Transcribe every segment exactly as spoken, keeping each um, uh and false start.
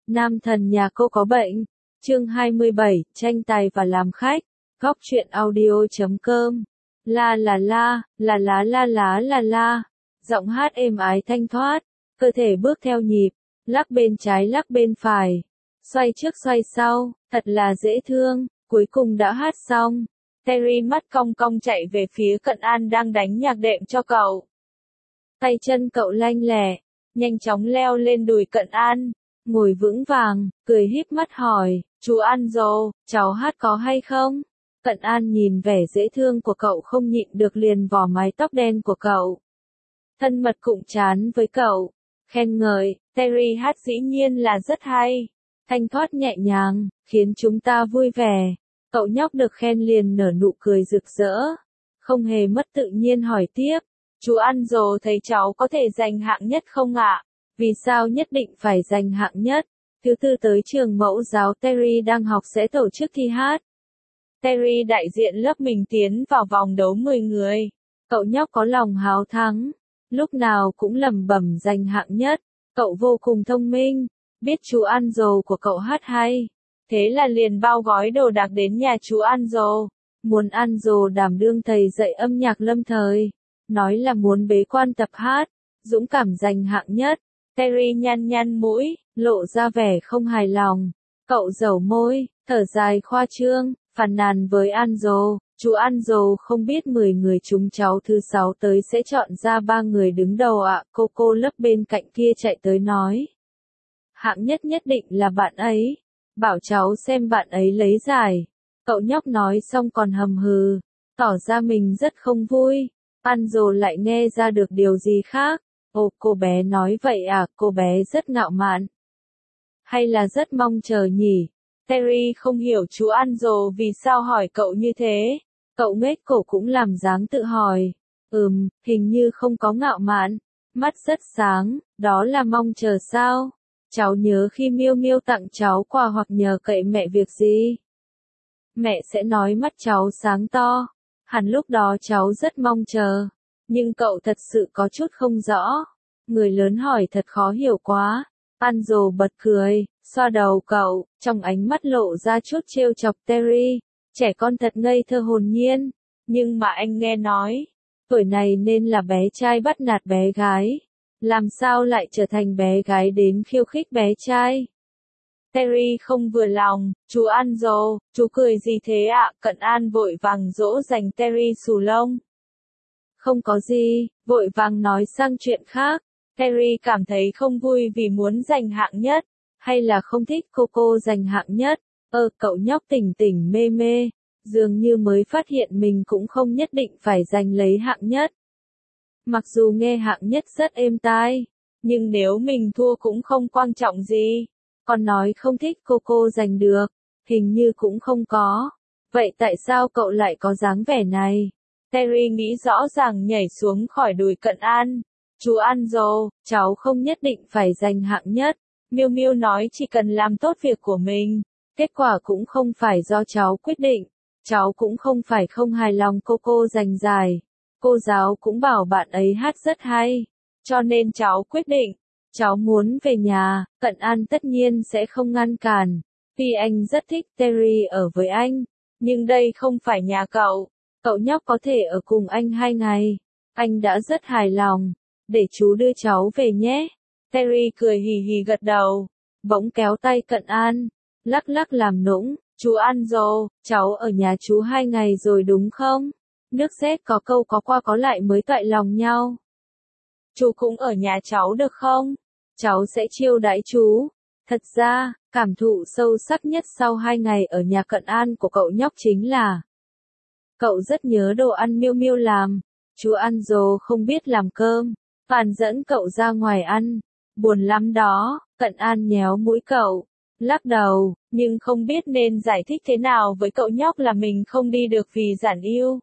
Nam thần nhà cô có bệnh. Chương hai mươi bảy, tranh tài và làm khách. Góc truyện audio chấm com. La la la, la lá la lá la la. Giọng hát êm ái thanh thoát, cơ thể bước theo nhịp, lắc bên trái lắc bên phải, xoay trước xoay sau, thật là dễ thương. Cuối cùng đã hát xong. Terry mắt cong cong chạy về phía Cận An đang đánh nhạc đệm cho cậu. Tay chân cậu lanh lẹ, nhanh chóng leo lên đùi Cận An, ngồi vững vàng, cười híp mắt hỏi, chú Anzo, cháu hát có hay không? Cận An nhìn vẻ dễ thương của cậu không nhịn được liền vò mái tóc đen của cậu. Thân mật cụng chán với cậu, khen ngợi, Terry hát dĩ nhiên là rất hay, thanh thoát nhẹ nhàng, khiến chúng ta vui vẻ. Cậu nhóc được khen liền nở nụ cười rực rỡ, không hề mất tự nhiên hỏi tiếp, chú Anzo thấy cháu có thể giành hạng nhất không ạ? Vì sao nhất định phải giành hạng nhất? Thứ tư tới trường mẫu giáo Terry đang học sẽ tổ chức thi hát. Terry đại diện lớp mình tiến vào vòng đấu mười người. Cậu nhóc có lòng háo thắng, lúc nào cũng lẩm bẩm giành hạng nhất. Cậu vô cùng thông minh, biết chú Anzo của cậu hát hay. Thế là liền bao gói đồ đạc đến nhà chú Anzo. Muốn Anzo đảm đương thầy dạy âm nhạc lâm thời. Nói là muốn bế quan tập hát, dũng cảm giành hạng nhất. Terry nhăn nhăn mũi, lộ ra vẻ không hài lòng. Cậu dẩu môi, thở dài khoa trương, phàn nàn với Anzo. Chú Anzo không biết mười người chúng cháu thứ sáu tới sẽ chọn ra ba người đứng đầu ạ. À. Cô cô lớp bên cạnh kia chạy tới nói. Hạng nhất nhất định là bạn ấy. Bảo cháu xem bạn ấy lấy giải. Cậu nhóc nói xong còn hầm hừ, tỏ ra mình rất không vui. Anzo lại nghe ra được điều gì khác. Ồ, cô bé nói vậy à, cô bé rất ngạo mạn. Hay là rất mong chờ nhỉ? Terry không hiểu chú Anzo vì sao hỏi cậu như thế. Cậu nghếch cổ cũng làm dáng tự hỏi. Ừm, hình như không có ngạo mạn. Mắt rất sáng, đó là mong chờ sao? Cháu nhớ khi Miêu Miêu tặng cháu quà hoặc nhờ cậy mẹ việc gì? Mẹ sẽ nói mắt cháu sáng to. Hẳn lúc đó cháu rất mong chờ. Nhưng cậu thật sự có chút không rõ. Người lớn hỏi thật khó hiểu quá. Anzo bật cười, xoa đầu cậu, trong ánh mắt lộ ra chút trêu chọc Terry. Trẻ con thật ngây thơ hồn nhiên. Nhưng mà anh nghe nói, tuổi này nên là bé trai bắt nạt bé gái. Làm sao lại trở thành bé gái đến khiêu khích bé trai? Terry không vừa lòng, chú Anzo, chú cười gì thế ạ? À? Cận An vội vàng dỗ dành Terry xù lông. Không có gì, vội vàng nói sang chuyện khác. Terry cảm thấy không vui vì muốn giành hạng nhất, hay là không thích cô cô giành hạng nhất. Ơ, cậu nhóc tỉnh tỉnh mê mê, dường như mới phát hiện mình cũng không nhất định phải giành lấy hạng nhất. Mặc dù nghe hạng nhất rất êm tai, nhưng nếu mình thua cũng không quan trọng gì. Còn nói không thích cô cô giành được, hình như cũng không có. Vậy tại sao cậu lại có dáng vẻ này? Terry nghĩ rõ ràng nhảy xuống khỏi đùi Cận An. Chú Anzo, cháu không nhất định phải giành hạng nhất. Miêu Miêu nói chỉ cần làm tốt việc của mình. Kết quả cũng không phải do cháu quyết định. Cháu cũng không phải không hài lòng cô cô giành giải. Cô giáo cũng bảo bạn ấy hát rất hay. Cho nên cháu quyết định. Cháu muốn về nhà, Cận An tất nhiên sẽ không ngăn cản. Tuy anh rất thích Terry ở với anh, nhưng đây không phải nhà cậu. Cậu nhóc có thể ở cùng anh hai ngày. Anh đã rất hài lòng. Để chú đưa cháu về nhé. Terry cười hì hì gật đầu. Bỗng kéo tay Cận An. Lắc lắc làm nũng. Chú Anzo, cháu ở nhà chú hai ngày rồi đúng không? Nước sét có câu có qua có lại mới toại lòng nhau. Chú cũng ở nhà cháu được không? Cháu sẽ chiêu đãi chú. Thật ra, cảm thụ sâu sắc nhất sau hai ngày ở nhà Cận An của cậu nhóc chính là cậu rất nhớ đồ ăn Miêu Miêu làm. Chú Anzo không biết làm cơm, phản dẫn cậu ra ngoài ăn. Buồn lắm đó. Cận An nhéo mũi cậu, lắc đầu, nhưng không biết nên giải thích thế nào với cậu nhóc là mình không đi được vì giản yêu.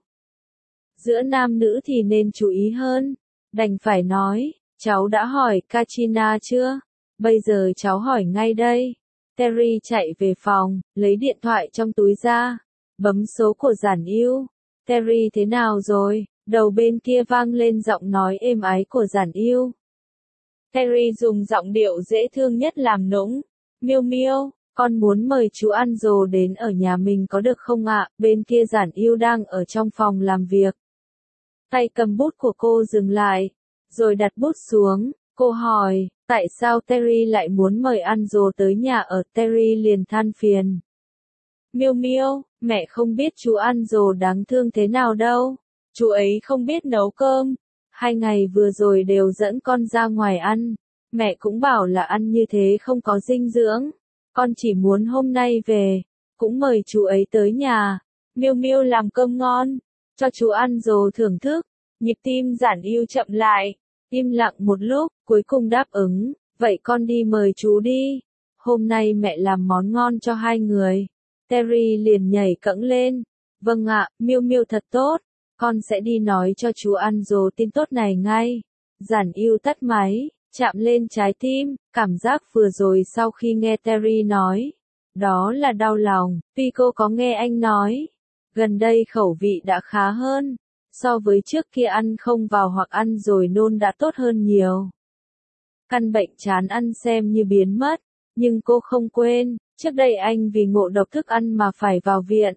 Giữa nam nữ thì nên chú ý hơn. Đành phải nói, cháu đã hỏi Katrina chưa? Bây giờ cháu hỏi ngay đây. Terry chạy về phòng, lấy điện thoại trong túi ra, bấm số của giản yêu. Terry thế nào rồi? Đầu bên kia vang lên giọng nói êm ái của giản yêu. Terry dùng giọng điệu dễ thương nhất làm nũng. Miêu Miêu, con muốn mời chú Ăn Dồ đến ở nhà mình có được không ạ? Bên kia Giản Yêu đang ở trong phòng làm việc. Tay cầm bút của cô dừng lại, rồi đặt bút xuống, cô hỏi, tại sao Terry lại muốn mời Ăn Dồ tới nhà ở? Terry liền than phiền. Miêu Miêu, mẹ không biết chú Ăn Dồ đáng thương thế nào đâu, chú ấy không biết nấu cơm, hai ngày vừa rồi đều dẫn con ra ngoài ăn, mẹ cũng bảo là ăn như thế không có dinh dưỡng, con chỉ muốn hôm nay về, cũng mời chú ấy tới nhà, Miêu Miêu làm cơm ngon, cho chú Ăn Dồ thưởng thức, nhịp tim Giản Yêu chậm lại, im lặng một lúc, cuối cùng đáp ứng, vậy con đi mời chú đi, hôm nay mẹ làm món ngon cho hai người. Terry liền nhảy cẫng lên, vâng ạ, Miêu Miêu thật tốt, con sẽ đi nói cho chú Ăn Dồ tin tốt này ngay. Giản Yêu tắt máy, chạm lên trái tim, cảm giác vừa rồi sau khi nghe Terry nói, đó là đau lòng, tuy cô có nghe anh nói, gần đây khẩu vị đã khá hơn, so với trước kia ăn không vào hoặc ăn rồi nôn đã tốt hơn nhiều. Căn bệnh chán ăn xem như biến mất, nhưng cô không quên, trước đây anh vì ngộ độc thức ăn mà phải vào viện.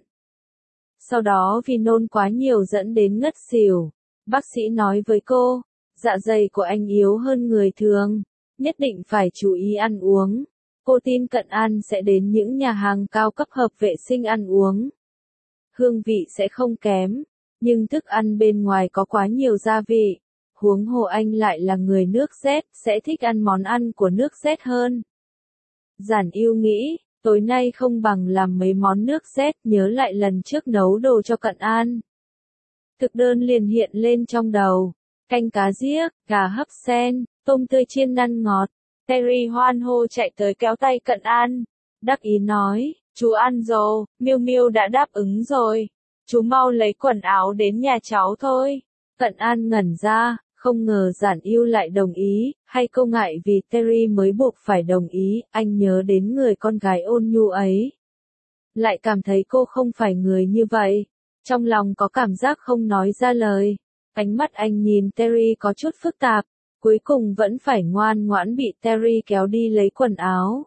Sau đó vì nôn quá nhiều dẫn đến ngất xỉu. Bác sĩ nói với cô, dạ dày của anh yếu hơn người thường, nhất định phải chú ý ăn uống. Cô tin Cận An sẽ đến những nhà hàng cao cấp hợp vệ sinh ăn uống. Hương vị sẽ không kém, nhưng thức ăn bên ngoài có quá nhiều gia vị. Huống hồ anh lại là người nước Z, sẽ thích ăn món ăn của nước Z hơn. Giản Yêu nghĩ, tối nay không bằng làm mấy món nước Z, nhớ lại lần trước nấu đồ cho Cận An. Thực đơn liền hiện lên trong đầu, canh cá giếc, gà hấp sen, tôm tươi chiên năn ngọt. Terry hoan hô chạy tới kéo tay Cận An, đắc ý nói, chú Ăn Dồ, Miêu Miêu đã đáp ứng rồi, chú mau lấy quần áo đến nhà cháu thôi. Cận An ngẩn ra, không ngờ Giản Yêu lại đồng ý, hay cô ngại vì Terry mới buộc phải đồng ý, anh nhớ đến người con gái ôn nhu ấy. Lại cảm thấy cô không phải người như vậy, trong lòng có cảm giác không nói ra lời, ánh mắt anh nhìn Terry có chút phức tạp, cuối cùng vẫn phải ngoan ngoãn bị Terry kéo đi lấy quần áo.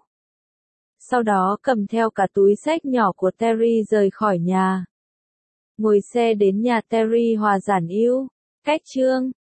Sau đó cầm theo cả túi xách nhỏ của Terry rời khỏi nhà. Ngồi xe đến nhà Terry hòa Giản Yêu, cách chương